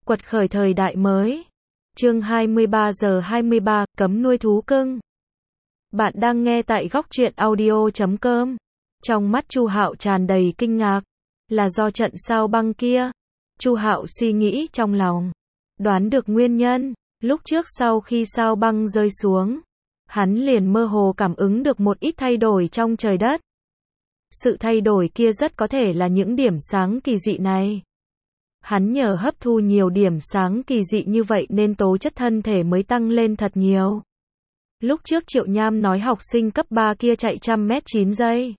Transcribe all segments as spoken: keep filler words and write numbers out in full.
Quật khởi thời đại mới. Chương hai mươi ba giờ hai mươi ba, cấm nuôi thú cưng. Bạn đang nghe tại góc truyện audio chấm com. Trong mắt Chu Hạo tràn đầy kinh ngạc, là do trận sao băng kia. Chu Hạo suy nghĩ trong lòng, đoán được nguyên nhân. Lúc trước sau khi sao băng rơi xuống, hắn liền mơ hồ cảm ứng được một ít thay đổi trong trời đất. Sự thay đổi kia rất có thể là những điểm sáng kỳ dị này. Hắn nhờ hấp thu nhiều điểm sáng kỳ dị như vậy nên tố chất thân thể mới tăng lên thật nhiều. Lúc trước Triệu Nham nói học sinh cấp ba kia chạy trăm mét chín giây.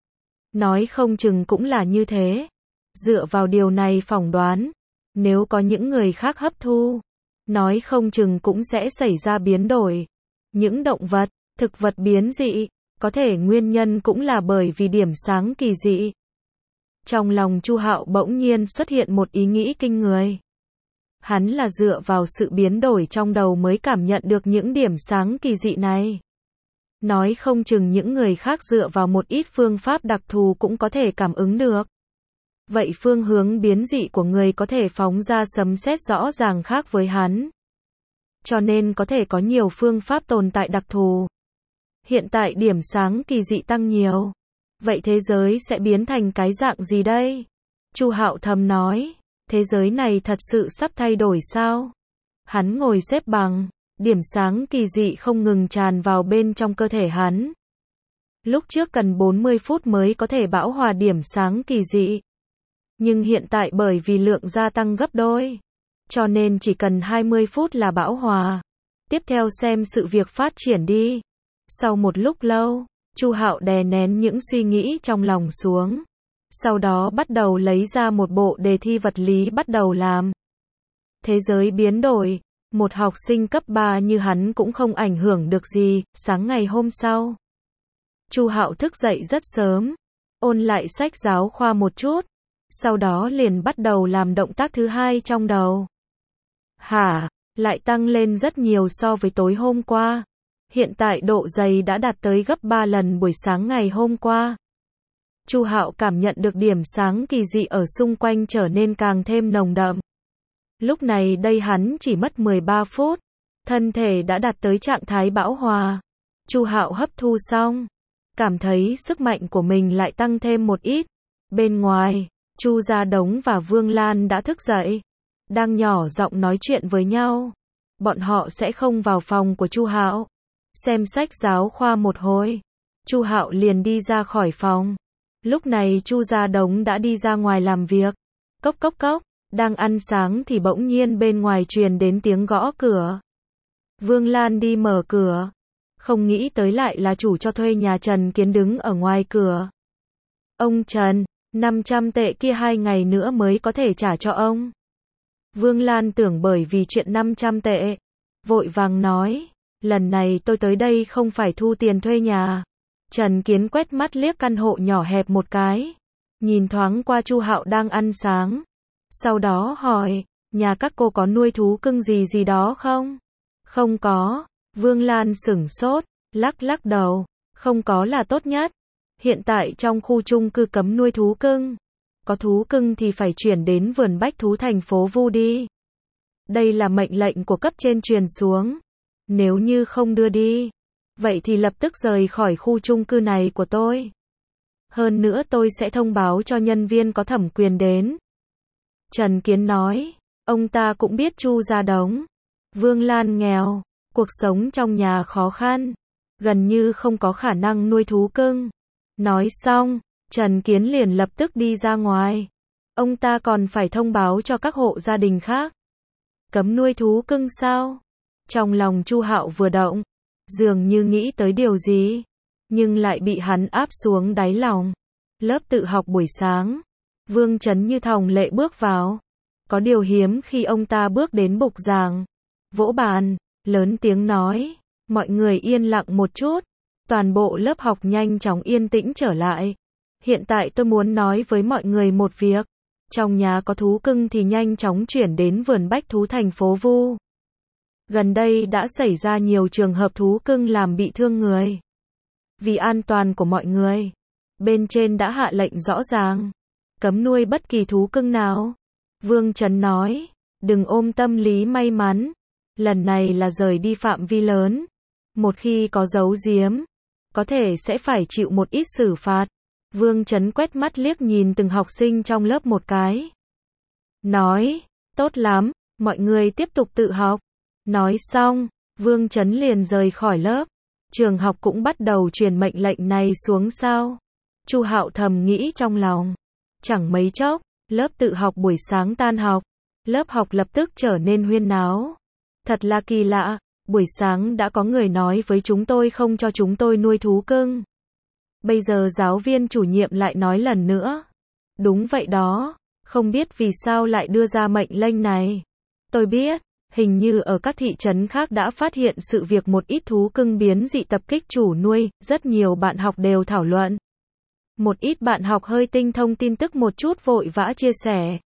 Nói không chừng cũng là như thế. Dựa vào điều này phỏng đoán, nếu có những người khác hấp thu, nói không chừng cũng sẽ xảy ra biến đổi. Những động vật, thực vật biến dị, có thể nguyên nhân cũng là bởi vì điểm sáng kỳ dị. Trong lòng Chu Hạo bỗng nhiên xuất hiện một ý nghĩ kinh người. Hắn là dựa vào sự biến đổi trong đầu mới cảm nhận được những điểm sáng kỳ dị này. Nói không chừng những người khác dựa vào một ít phương pháp đặc thù cũng có thể cảm ứng được. Vậy phương hướng biến dị của người có thể phóng ra sấm sét rõ ràng khác với hắn. Cho nên có thể có nhiều phương pháp tồn tại đặc thù. Hiện tại điểm sáng kỳ dị tăng nhiều. Vậy thế giới sẽ biến thành cái dạng gì đây? Chu Hạo thầm nói, thế giới này thật sự sắp thay đổi sao? Hắn ngồi xếp bằng, điểm sáng kỳ dị không ngừng tràn vào bên trong cơ thể hắn. Lúc trước cần bốn mươi phút mới có thể bão hòa điểm sáng kỳ dị. Nhưng hiện tại bởi vì lượng gia tăng gấp đôi, cho nên chỉ cần hai mươi phút là bão hòa. Tiếp theo xem sự việc phát triển đi. Sau một lúc lâu, Chu Hạo đè nén những suy nghĩ trong lòng xuống. Sau đó bắt đầu lấy ra một bộ đề thi vật lý bắt đầu làm. Thế giới biến đổi, một học sinh cấp ba như hắn cũng không ảnh hưởng được gì. Sáng ngày hôm sau, Chu Hạo thức dậy rất sớm, ôn lại sách giáo khoa một chút, sau đó liền bắt đầu làm động tác thứ hai trong đầu. Hả, lại tăng lên rất nhiều so với tối hôm qua. Hiện tại độ dày đã đạt tới gấp ba lần buổi sáng ngày hôm qua. Chu Hạo cảm nhận được điểm sáng kỳ dị ở xung quanh trở nên càng thêm nồng đậm. Lúc này đây hắn chỉ mất mười ba phút, thân thể đã đạt tới trạng thái bão hòa. Chu Hạo hấp thu xong, cảm thấy sức mạnh của mình lại tăng thêm một ít. Bên ngoài, Chu Gia Đống và Vương Lan đã thức dậy, đang nhỏ giọng nói chuyện với nhau. Bọn họ sẽ không vào phòng của Chu Hạo xem sách giáo khoa một hồi. Chu Hạo liền đi ra khỏi phòng. Lúc này Chu Gia Đống đã đi ra ngoài làm việc. Cốc cốc cốc, đang ăn sáng thì bỗng nhiên bên ngoài truyền đến tiếng gõ cửa. Vương Lan đi mở cửa, không nghĩ tới lại là chủ cho thuê nhà Trần Kiến đứng ở ngoài cửa. Ông Trần, năm trăm tệ kia hai ngày nữa mới có thể trả cho ông. Vương Lan tưởng bởi vì chuyện năm trăm tệ, vội vàng nói, lần này tôi tới đây không phải thu tiền thuê nhà. Trần Kiến quét mắt liếc căn hộ nhỏ hẹp một cái, nhìn thoáng qua Chu Hạo đang ăn sáng, sau đó hỏi, nhà các cô có nuôi thú cưng gì gì đó không? Không có. Vương Lan sửng sốt, lắc lắc đầu, không có là tốt nhất. Hiện tại trong khu chung cư cấm nuôi thú cưng. Có thú cưng thì phải chuyển đến vườn bách thú thành phố Vu đi. Đây là mệnh lệnh của cấp trên truyền xuống. Nếu như không đưa đi, vậy thì lập tức rời khỏi khu chung cư này của tôi. Hơn nữa tôi sẽ thông báo cho nhân viên có thẩm quyền đến. Trần Kiến nói, ông ta cũng biết Chu Gia Đống. Vương Lan nghèo, cuộc sống trong nhà khó khăn, gần như không có khả năng nuôi thú cưng. Nói xong, Trần Kiến liền lập tức đi ra ngoài. Ông ta còn phải thông báo cho các hộ gia đình khác. Cấm nuôi thú cưng sao? Trong lòng Chu Hạo vừa động, dường như nghĩ tới điều gì, nhưng lại bị hắn áp xuống đáy lòng. Lớp tự học buổi sáng, Vương Chấn như thòng lệ bước vào. Có điều hiếm khi ông ta bước đến bục giảng, vỗ bàn, lớn tiếng nói, mọi người yên lặng một chút. Toàn bộ lớp học nhanh chóng yên tĩnh trở lại. Hiện tại tôi muốn nói với mọi người một việc. Trong nhà có thú cưng thì nhanh chóng chuyển đến vườn bách thú thành phố Vu. Gần đây đã xảy ra nhiều trường hợp thú cưng làm bị thương người. Vì an toàn của mọi người, bên trên đã hạ lệnh rõ ràng, cấm nuôi bất kỳ thú cưng nào. Vương Trấn nói, đừng ôm tâm lý may mắn. Lần này là rời đi phạm vi lớn. Một khi có giấu giếm, có thể sẽ phải chịu một ít xử phạt. Vương Chấn quét mắt liếc nhìn từng học sinh trong lớp một cái. Nói, tốt lắm, mọi người tiếp tục tự học. Nói xong, Vương Chấn liền rời khỏi lớp. Trường học cũng bắt đầu truyền mệnh lệnh này xuống sao. Chu Hạo thầm nghĩ trong lòng. Chẳng mấy chốc, lớp tự học buổi sáng tan học. Lớp học lập tức trở nên huyên náo. Thật là kỳ lạ, buổi sáng đã có người nói với chúng tôi không cho chúng tôi nuôi thú cưng. Bây giờ giáo viên chủ nhiệm lại nói lần nữa. Đúng vậy đó, không biết vì sao lại đưa ra mệnh lệnh này. Tôi biết, hình như ở các thị trấn khác đã phát hiện sự việc một ít thú cưng biến dị tập kích chủ nuôi, rất nhiều bạn học đều thảo luận. Một ít bạn học hơi tinh thông tin tức một chút vội vã chia sẻ.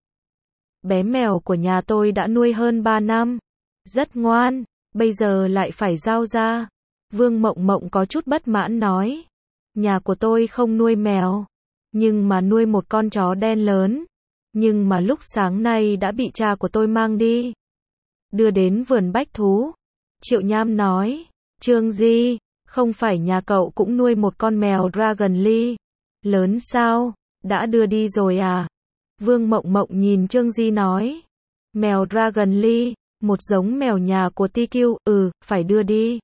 Bé mèo của nhà tôi đã nuôi hơn ba năm. Rất ngoan, bây giờ lại phải giao ra. Vương Mộng Mộng có chút bất mãn nói. Nhà của tôi không nuôi mèo, nhưng mà nuôi một con chó đen lớn. Nhưng mà lúc sáng nay đã bị cha của tôi mang đi. Đưa đến vườn bách thú. Triệu Nham nói. Trương Di, không phải nhà cậu cũng nuôi một con mèo Dragon Lee lớn sao? Đã đưa đi rồi à? Vương Mộng Mộng nhìn Trương Di nói. Mèo Dragon Lee, một giống mèo nhà của tê quy, ừ, phải đưa đi.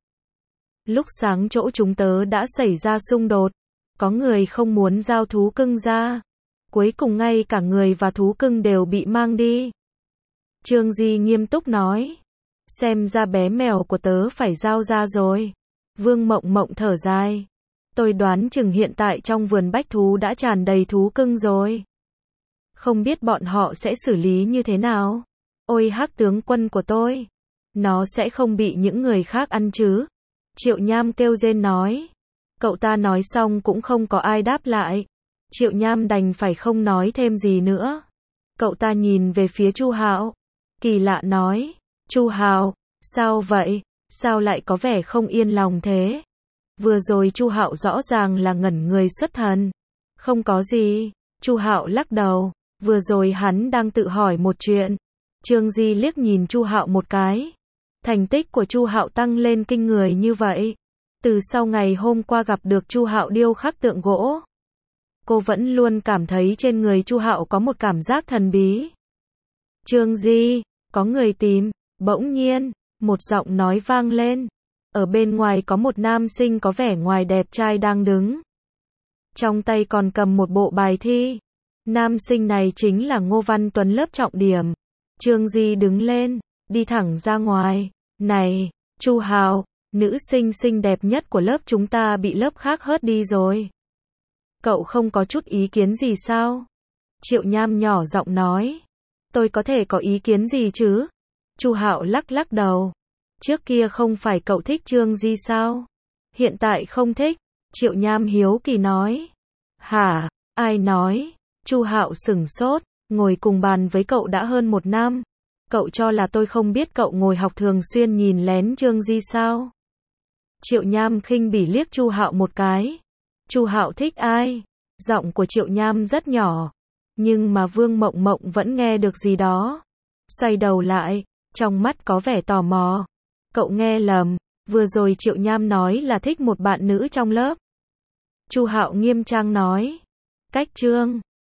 Lúc sáng chỗ chúng tớ đã xảy ra xung đột. Có người không muốn giao thú cưng ra. Cuối cùng ngay cả người và thú cưng đều bị mang đi. Trương Di nghiêm túc nói. Xem ra bé mèo của tớ phải giao ra rồi. Vương Mộng Mộng thở dài. Tôi đoán chừng hiện tại trong vườn bách thú đã tràn đầy thú cưng rồi. Không biết bọn họ sẽ xử lý như thế nào. Ôi Hắc tướng quân của tôi. Nó sẽ không bị những người khác ăn chứ. Triệu Nham kêu rên nói. Cậu ta nói xong cũng không có ai đáp lại. Triệu Nham đành phải không nói thêm gì nữa. Cậu ta nhìn về phía Chu Hạo. Kỳ lạ nói. Chu Hạo, sao vậy? Sao lại có vẻ không yên lòng thế? Vừa rồi Chu Hạo rõ ràng là ngẩn người xuất thần. Không có gì. Chu Hạo lắc đầu. Vừa rồi hắn đang tự hỏi một chuyện. Trương Di liếc nhìn Chu Hạo một cái. Thành tích của Chu Hạo tăng lên kinh người như vậy. Từ sau ngày hôm qua gặp được Chu Hạo điêu khắc tượng gỗ, cô vẫn luôn cảm thấy trên người Chu Hạo có một cảm giác thần bí. Trương Di, có người tìm. Bỗng nhiên, một giọng nói vang lên. Ở bên ngoài có một nam sinh có vẻ ngoài đẹp trai đang đứng. Trong tay còn cầm một bộ bài thi. Nam sinh này chính là Ngô Văn Tuấn lớp trọng điểm. Trương Di đứng lên, đi thẳng ra ngoài. Này, Chu Hạo, nữ sinh xinh đẹp nhất của lớp chúng ta bị lớp khác hớt đi rồi. Cậu không có chút ý kiến gì sao? Triệu Nham nhỏ giọng nói. Tôi có thể có ý kiến gì chứ? Chu Hạo lắc lắc đầu. Trước kia không phải cậu thích Trương Di sao? Hiện tại không thích. Triệu Nham hiếu kỳ nói. Hả? Ai nói? Chu Hạo sửng sốt. Ngồi cùng bàn với cậu đã hơn một năm. Cậu cho là tôi không biết cậu ngồi học thường xuyên nhìn lén Trương Di sao? Triệu Nham khinh bỉ liếc Chu Hạo một cái. Chu Hạo thích ai? Giọng của Triệu Nham rất nhỏ, nhưng mà Vương Mộng Mộng vẫn nghe được gì đó. Xoay đầu lại, trong mắt có vẻ tò mò. Cậu nghe lầm, vừa rồi Triệu Nham nói là thích một bạn nữ trong lớp. Chu Hạo nghiêm trang nói. Cách Trương